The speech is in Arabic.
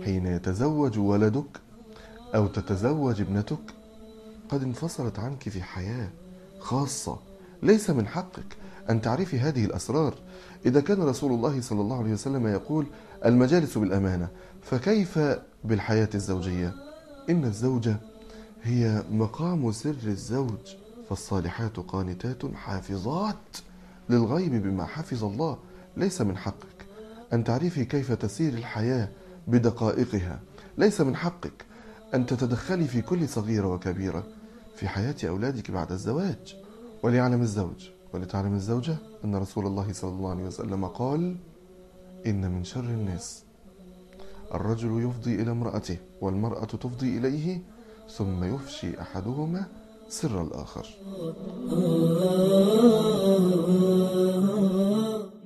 حين يتزوج ولدك أو تتزوج ابنتك قد انفصلت عنك في حياة خاصة. ليس من حقك أن تعرفي هذه الأسرار. إذا كان رسول الله صلى الله عليه وسلم يقول المجالس بالأمانة، فكيف بالحياة الزوجية؟ إن الزوجة هي مقام سر الزوج، فالصالحات قانتات حافظات للغيب بما حفظ الله. ليس من حقك أن تعرفي كيف تسير الحياة بدقائقها. ليس من حقك أن تتدخلي في كل صغيرة وكبيرة في حياة أولادك بعد الزواج. وليعلم الزوج ولتعلم الزوجة أن رسول الله صلى الله عليه وسلم قال إن من شر الناس الرجل يفضي إلى امرأته والمرأة تفضي إليه ثم يفشي أحدهما سر الآخر.